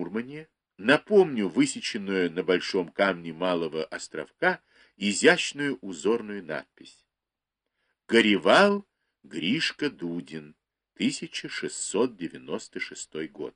Мурмане, напомню высеченную на большом камне малого островка изящную узорную надпись: «Горевал Гришка Дудин, 1696 год».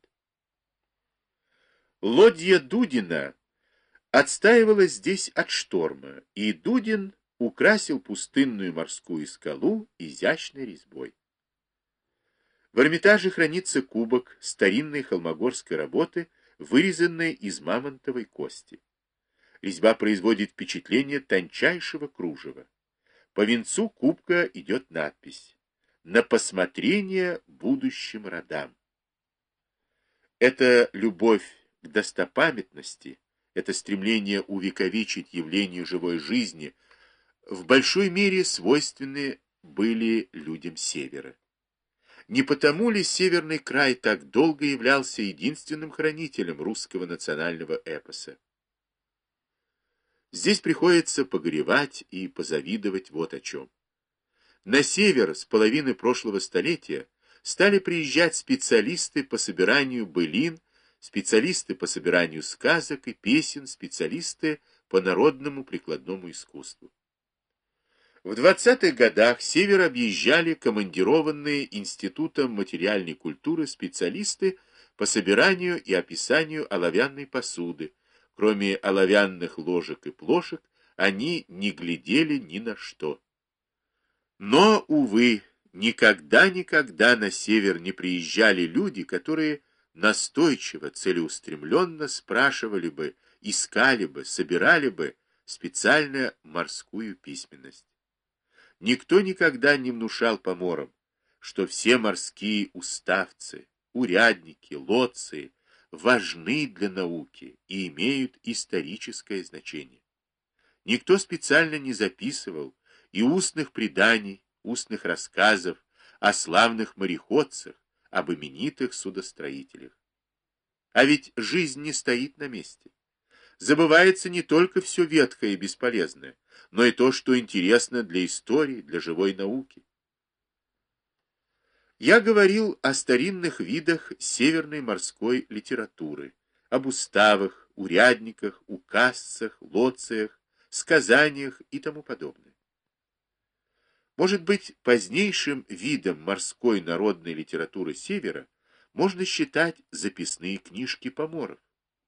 Лодья Дудина отстаивалась здесь от шторма, и Дудин украсил пустынную морскую скалу изящной резьбой. В Эрмитаже хранится кубок старинной холмогорской работы, вырезанной из мамонтовой кости. Резьба производит впечатление тончайшего кружева. По венцу кубка идет надпись: «На посмотрение будущим родам». Это любовь к достопамятности, это стремление увековечить явление живой жизни в большой мере свойственны были людям Севера. Не потому ли Северный край так долго являлся единственным хранителем русского национального эпоса? Здесь приходится погоревать и позавидовать вот о чем. На север с половины прошлого столетия стали приезжать специалисты по собиранию былин, специалисты по собиранию сказок и песен, специалисты по народному прикладному искусству. В 20-х годах север объезжали командированные Институтом материальной культуры специалисты по собиранию и описанию оловянной посуды. Кроме оловянных ложек и плошек, они не глядели ни на что. Но, увы, никогда на север не приезжали люди, которые настойчиво, целеустремленно спрашивали бы, искали бы, собирали бы специально морскую письменность. Никто никогда не внушал поморам, что все морские уставцы, урядники, лоции важны для науки и имеют историческое значение. Никто специально не записывал и устных преданий, устных рассказов о славных мореходцах, об именитых судостроителях. А ведь жизнь не стоит на месте. Забывается не только все ветхое и бесполезное, но и то, что интересно для истории, для живой науки. Я говорил о старинных видах северной морской литературы, об уставах, урядниках, указцах, лоциях, сказаниях и тому подобное. Может быть, позднейшим видом морской народной литературы Севера можно считать записные книжки поморов.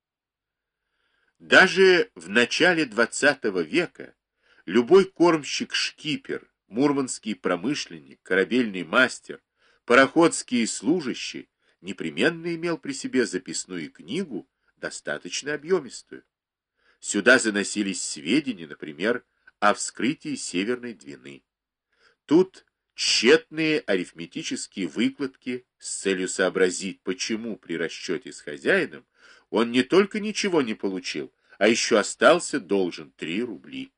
Даже в начале XX века любой кормщик-шкипер, мурманский промышленник, корабельный мастер, пароходский служащий непременно имел при себе записную книгу, достаточно объемистую. Сюда заносились сведения, например, о вскрытии Северной Двины. Тут тщетные арифметические выкладки с целью сообразить, почему при расчете с хозяином он не только ничего не получил, а еще остался должен 3 рубли.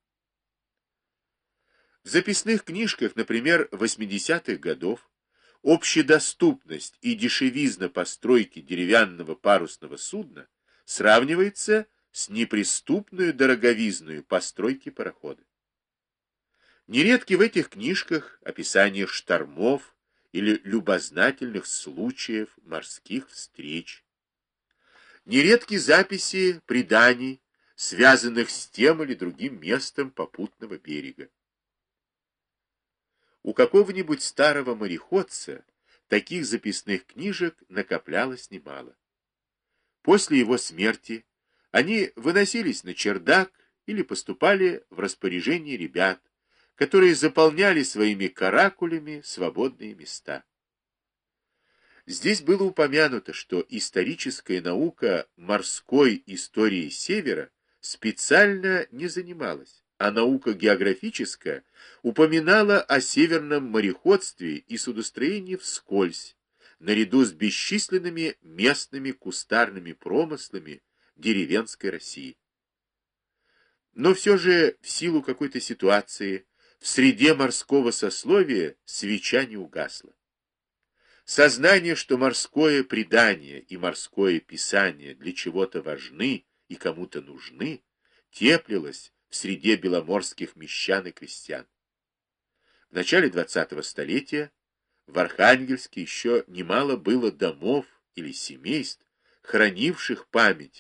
В записных книжках, например, 80-х годов, общедоступность и дешевизна постройки деревянного парусного судна сравнивается с неприступную дороговизную постройки парохода. Нередки в этих книжках описания штормов или любознательных случаев морских встреч. Нередки записи преданий, связанных с тем или другим местом попутного берега. У какого-нибудь старого мореходца таких записных книжек накоплялось немало. После его смерти они выносились на чердак или поступали в распоряжение ребят, которые заполняли своими каракулями свободные места. Здесь было упомянуто, что историческая наука морской истории Севера специально не занималась, а наука географическая упоминала о северном мореходстве и судостроении вскользь, наряду с бесчисленными местными кустарными промыслами деревенской России. Но все же в силу какой-то ситуации в среде морского сословия свеча не угасла. Сознание, что морское предание и морское писание для чего-то важны и кому-то нужны, теплилось в среде беломорских мещан и крестьян. В начале 20-го столетия в Архангельске еще немало было домов или семейств, хранивших память